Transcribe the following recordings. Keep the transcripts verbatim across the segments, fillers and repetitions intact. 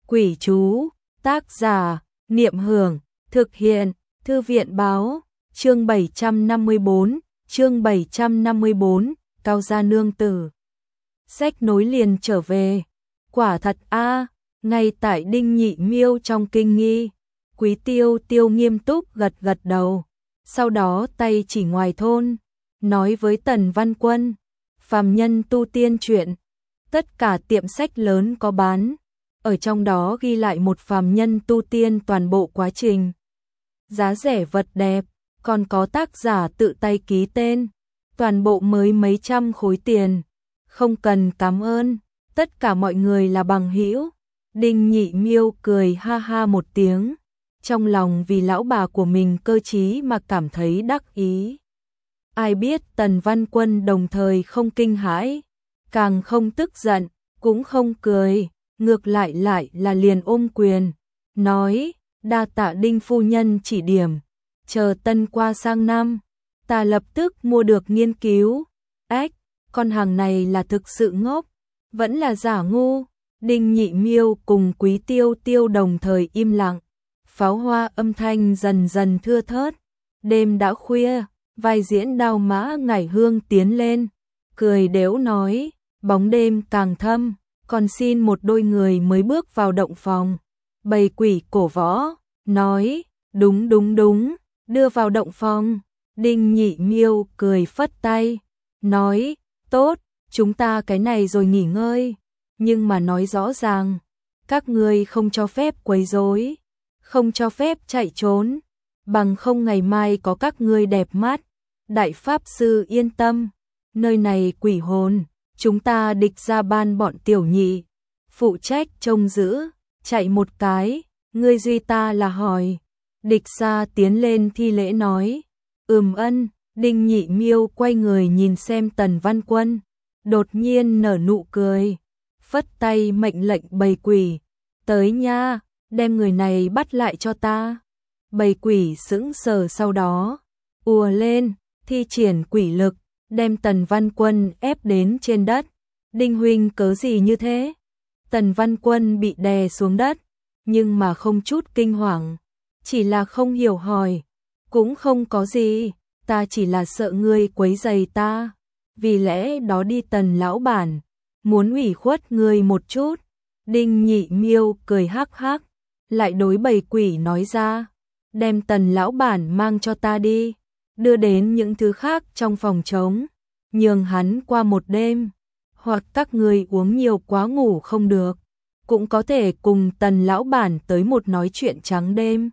Quỷ chú, tác giả, Niệm Hưởng, thực hiện, Thư viện báo, chương bảy trăm năm mươi bốn, chương bảy trăm năm mươi bốn, Cao gia nương tử. Sách nối liền trở về, quả thật a, ngay tại Đinh Nhị Miêu trong kinh nghi, Quý Tiêu Tiêu nghiêm túc gật gật đầu, sau đó tay chỉ ngoài thôn, nói với Tần Văn Quân, phàm nhân tu tiên chuyện, tất cả tiệm sách lớn có bán, ở trong đó ghi lại một phàm nhân tu tiên toàn bộ quá trình. Giá rẻ vật đẹp, còn có tác giả tự tay ký tên, toàn bộ mới mấy trăm khối tiền, không cần cảm ơn, tất cả mọi người là bằng hữu. Đinh Nhị Miêu cười ha ha một tiếng, trong lòng vì lão bà của mình cơ trí mà cảm thấy đắc ý. Ai biết Tần Văn Quân đồng thời không kinh hãi, càng không tức giận, cũng không cười, ngược lại lại là liền ôm quyền, nói, đa tạ Đinh phu nhân chỉ điểm, chờ tân qua sang năm, ta lập tức mua được nghiên cứu. Ách, con hàng này là thực sự ngốc, vẫn là giả ngu. Đinh Nhị Miêu cùng Quý Tiêu Tiêu đồng thời im lặng, pháo hoa âm thanh dần dần thưa thớt, đêm đã khuya, vai diễn Đao Mã Ngải Hương tiến lên, cười đếu nói, bóng đêm càng thâm, còn xin một đôi người mới bước vào động phòng. Bầy quỷ cổ võ, nói, đúng đúng đúng, đưa vào động phòng. Đinh Nhị Miêu cười phất tay, nói, tốt, chúng ta cái này rồi nghỉ ngơi, nhưng mà nói rõ ràng, các ngươi không cho phép quấy rối, không cho phép chạy trốn, bằng không ngày mai có các ngươi đẹp mắt. Đại pháp sư yên tâm, nơi này quỷ hồn, chúng ta địch ra ban bọn tiểu nhị, phụ trách trông giữ, chạy một cái, ngươi duy ta là hỏi. Địch ra tiến lên thi lễ nói, ừm ân. Đinh Nhị Miêu quay người nhìn xem Tần Văn Quân, đột nhiên nở nụ cười, phất tay mệnh lệnh bầy quỷ, tới nha, đem người này bắt lại cho ta. Bầy quỷ sững sờ, sau đó ùa lên, thi triển quỷ lực, đem Tần Văn Quân ép đến trên đất. Đinh huynh cớ gì như thế? Tần Văn Quân bị đè xuống đất, nhưng mà không chút kinh hoàng, chỉ là không hiểu hỏi, cũng không có gì, ta chỉ là sợ ngươi quấy rầy ta, vì lẽ đó đi Tần lão bản, muốn ủy khuất ngươi một chút. Đinh Nhị Miêu cười hắc hắc, lại đối bầy quỷ nói ra, đem Tần lão bản mang cho ta đi, đưa đến những thứ khác trong phòng trống, nhường hắn qua một đêm, hoặc các ngươi uống nhiều quá ngủ không được, cũng có thể cùng Tần lão bản tới một nói chuyện trắng đêm.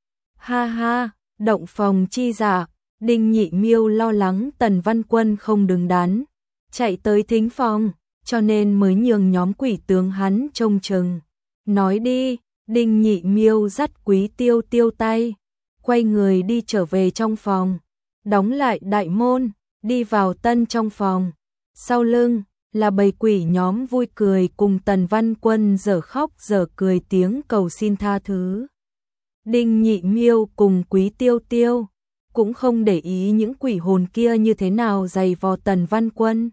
Ha ha, động phòng chi dạ. Đinh Nhị Miêu lo lắng Tần Văn Quân không đứng đắn, chạy tới thính phòng, cho nên mới nhường nhóm quỷ tướng hắn trông chừng. Nói đi. Đinh Nhị Miêu dắt Quý Tiêu Tiêu tay, quay người đi trở về trong phòng, đóng lại đại môn, đi vào tân trong phòng. Sau lưng là bầy quỷ nhóm vui cười cùng Tần Văn Quân giở khóc giở cười tiếng cầu xin tha thứ. Đinh Nhị Miêu cùng Quý Tiêu Tiêu cũng không để ý những quỷ hồn kia như thế nào giày vò Tần Văn Quân.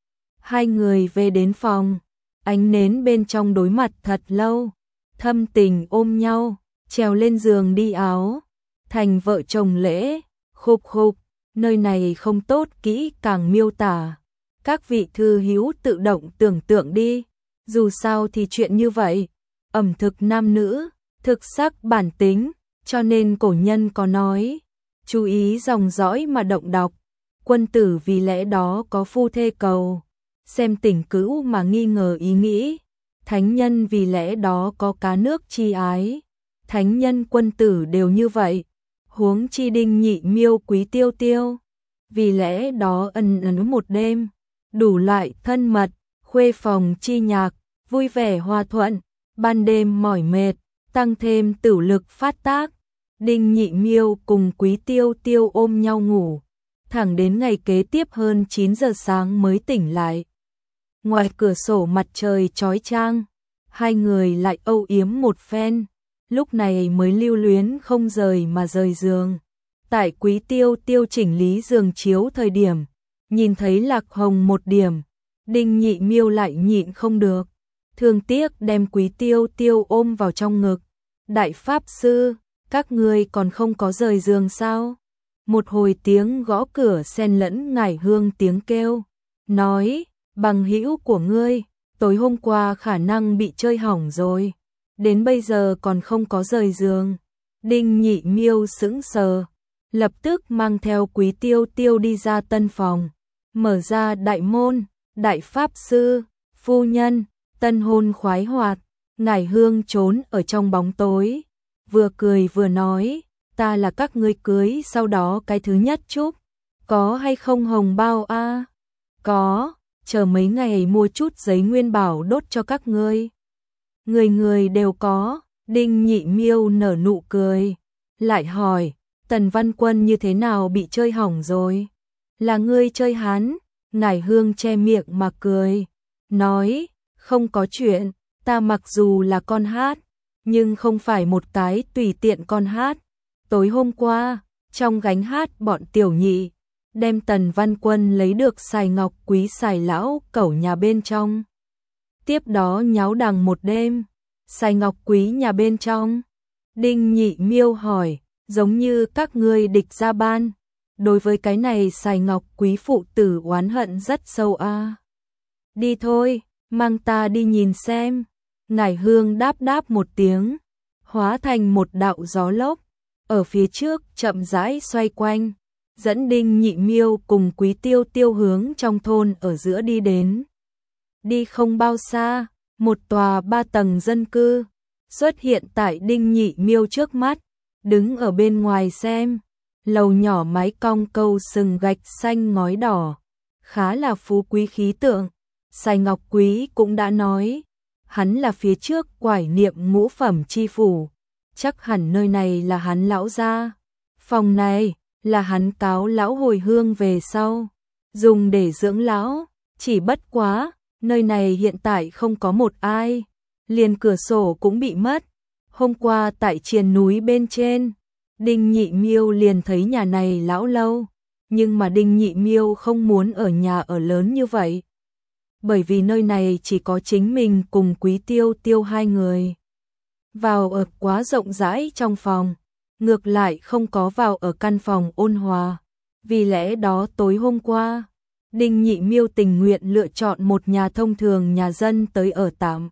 Hai người về đến phòng, ánh nến bên trong đối mặt thật lâu, thâm tình ôm nhau, trèo lên giường đi áo, thành vợ chồng lễ, khục khục, nơi này không tốt kỹ càng miêu tả. Các vị thư hữu tự động tưởng tượng đi, dù sao thì chuyện như vậy, ẩm thực nam nữ, thực sắc bản tính, cho nên cổ nhân có nói, chú ý dòng dõi mà động đọc, quân tử vì lẽ đó có phu thê cầu, xem tình cữu mà nghi ngờ ý nghĩ, thánh nhân vì lẽ đó có cá nước chi ái, thánh nhân quân tử đều như vậy, huống chi Đinh Nhị Miêu Quý Tiêu Tiêu, vì lẽ đó ân ấn một đêm, đủ loại thân mật, khuê phòng chi nhạc, vui vẻ hòa thuận, ban đêm mỏi mệt, tăng thêm tử lực phát tác. Đinh Nhị Miêu cùng Quý Tiêu Tiêu ôm nhau ngủ, thẳng đến ngày kế tiếp hơn chín giờ sáng mới tỉnh lại. Ngoài cửa sổ mặt trời chói chang, hai người lại âu yếm một phen, lúc này mới lưu luyến không rời mà rời giường. Tại Quý Tiêu Tiêu chỉnh lý giường chiếu thời điểm, nhìn thấy lạc hồng một điểm, Đinh Nhị Miêu lại nhịn không được, thương tiếc đem Quý Tiêu Tiêu ôm vào trong ngực. Đại Pháp Sư, các ngươi còn không có rời giường sao? Một hồi tiếng gõ cửa xen lẫn ngải hương tiếng kêu, nói, bằng hữu của ngươi, tối hôm qua khả năng bị chơi hỏng rồi, đến bây giờ còn không có rời giường. Đinh Nhị Miêu sững sờ, lập tức mang theo Quý Tiêu Tiêu đi ra tân phòng, mở ra đại môn. Đại Pháp Sư, phu nhân, tân hôn khoái hoạt. Ngải hương trốn ở trong bóng tối, vừa cười vừa nói, ta là các ngươi cưới sau đó cái thứ nhất chúc, có hay không hồng bao a? À? Có, chờ mấy ngày mua chút giấy nguyên bảo đốt cho các ngươi. Người người đều có. Đinh Nhị Miêu nở nụ cười, lại hỏi, Tần Văn Quân như thế nào bị chơi hỏng rồi? Là ngươi chơi hắn? Ngải hương che miệng mà cười, nói, không có chuyện, ta mặc dù là con hát, nhưng không phải một cái tùy tiện con hát. Tối hôm qua, trong gánh hát bọn tiểu nhị, đem Tần Văn Quân lấy được xài ngọc quý xài lão cẩu nhà bên trong. Tiếp đó nháo đằng một đêm, xài ngọc quý nhà bên trong. Đinh Nhị Miêu hỏi, giống như các ngươi địch gia ban, đối với cái này xài ngọc quý phụ tử oán hận rất sâu a. À? Đi thôi, mang ta đi nhìn xem. Ngải hương đáp đáp một tiếng, hóa thành một đạo gió lốc, ở phía trước chậm rãi xoay quanh, dẫn Đinh Nhị Miêu cùng Quý Tiêu Tiêu hướng trong thôn ở giữa đi đến. Đi không bao xa, một tòa ba tầng dân cư xuất hiện tại Đinh Nhị Miêu trước mắt, đứng ở bên ngoài xem, lầu nhỏ mái cong câu sừng gạch xanh ngói đỏ, khá là phú quý khí tượng. Sài Ngọc Quý cũng đã nói, hắn là phía trước quải niệm ngũ phẩm chi phủ, chắc hẳn nơi này là hắn lão gia. Phòng này là hắn cáo lão hồi hương về sau, dùng để dưỡng lão, chỉ bất quá, nơi này hiện tại không có một ai, liền cửa sổ cũng bị mất. Hôm qua tại triền núi bên trên, Đinh Nhị Miêu liền thấy nhà này lão lâu, nhưng mà Đinh Nhị Miêu không muốn ở nhà ở lớn như vậy, bởi vì nơi này chỉ có chính mình cùng Quý Tiêu Tiêu hai người. Vào ở quá rộng rãi trong phòng, ngược lại không có vào ở căn phòng ôn hòa, vì lẽ đó tối hôm qua, Đinh Nhị Miêu tình nguyện lựa chọn một nhà thông thường nhà dân tới ở tạm.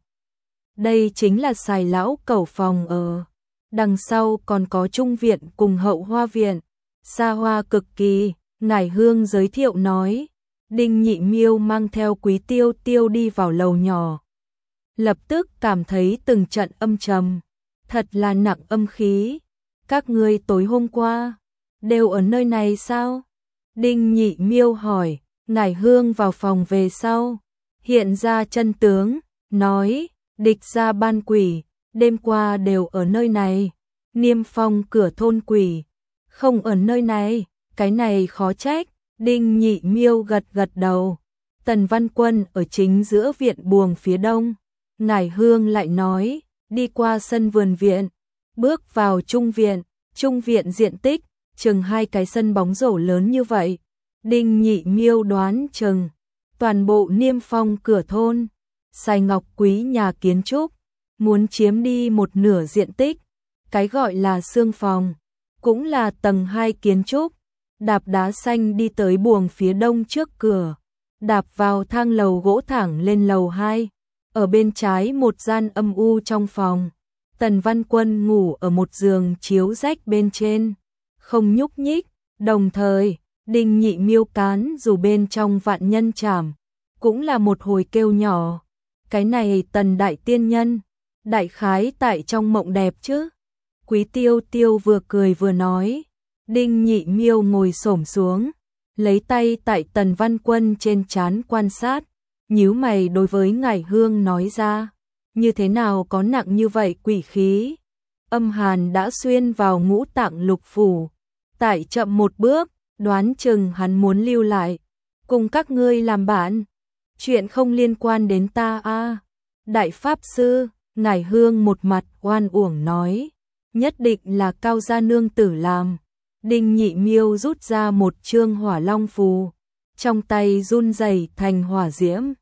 Đây chính là xài lão cẩu phòng ở, đằng sau còn có trung viện cùng hậu hoa viện, xa hoa cực kỳ. Ngải hương giới thiệu nói. Đinh Nhị Miêu mang theo Quý Tiêu Tiêu đi vào lầu nhỏ, lập tức cảm thấy từng trận âm trầm, thật là nặng âm khí. Các ngươi tối hôm qua đều ở nơi này sao? Đinh Nhị Miêu hỏi. Ngải hương vào phòng về sau, hiện ra chân tướng, nói, địch gia ban quỷ, đêm qua đều ở nơi này. Niêm Phong cửa thôn quỷ, không ở nơi này, cái này khó trách. Đinh Nhị Miêu gật gật đầu. Tần Văn Quân ở chính giữa viện buồng phía đông. Ngải hương lại nói, đi qua sân vườn viện, bước vào trung viện. Trung viện diện tích chừng hai cái sân bóng rổ lớn như vậy. Đinh Nhị Miêu đoán chừng toàn bộ Niêm Phong cửa thôn, Sài Ngọc Quý nhà kiến trúc muốn chiếm đi một nửa diện tích. Cái gọi là xương phòng cũng là tầng hai kiến trúc. Đạp đá xanh đi tới buồng phía đông trước cửa, đạp vào thang lầu gỗ thẳng lên lầu hai. Ở bên trái một gian âm u trong phòng, Tần Văn Quân ngủ ở một giường chiếu rách bên trên, không nhúc nhích. Đồng thời, Đinh Nhị Miêu cán dù bên trong vạn nhân trảm, cũng là một hồi kêu nhỏ. Cái này Tần đại tiên nhân, đại khái tại trong mộng đẹp chứ. Quý Tiêu Tiêu vừa cười vừa nói. Đinh Nhị Miêu ngồi xổm xuống, lấy tay tại Tần Văn Quân trên trán quan sát, nhíu mày đối với Ngải hương nói ra, như thế nào có nặng như vậy quỷ khí? Âm hàn đã xuyên vào ngũ tạng lục phủ, tại chậm một bước, đoán chừng hắn muốn lưu lại, cùng các ngươi làm bạn. Chuyện không liên quan đến ta a. À. Đại Pháp Sư, Ngải hương một mặt oan uổng nói, nhất định là Cao gia nương tử làm. Đinh Nhị Miêu rút ra một chương hỏa long phù, trong tay run rẩy thành hỏa diễm,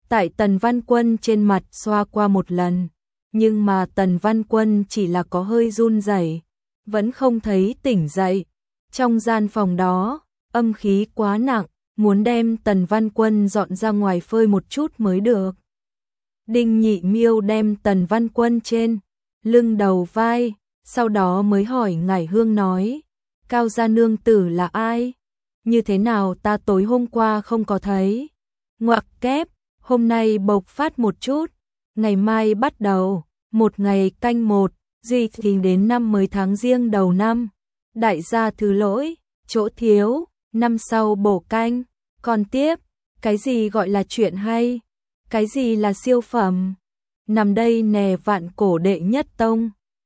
tại Tần Văn Quân trên mặt xoa qua một lần, nhưng mà Tần Văn Quân chỉ là có hơi run rẩy, vẫn không thấy tỉnh dậy. Trong gian phòng đó, âm khí quá nặng, muốn đem Tần Văn Quân dọn ra ngoài phơi một chút mới được. Đinh Nhị Miêu đem Tần Văn Quân trên lưng đầu vai, sau đó mới hỏi Ngải Hương nói, Cao gia nương tử là ai? Như thế nào ta tối hôm qua không có thấy? Ngoặc kép, hôm nay bộc phát một chút, ngày mai bắt đầu, một ngày canh một, duy thì đến năm mới tháng Giêng đầu năm. Đại gia thứ lỗi, chỗ thiếu, năm sau bổ canh. Còn tiếp, cái gì gọi là chuyện hay? Cái gì là siêu phẩm? Nằm đây nè vạn cổ đệ nhất tông.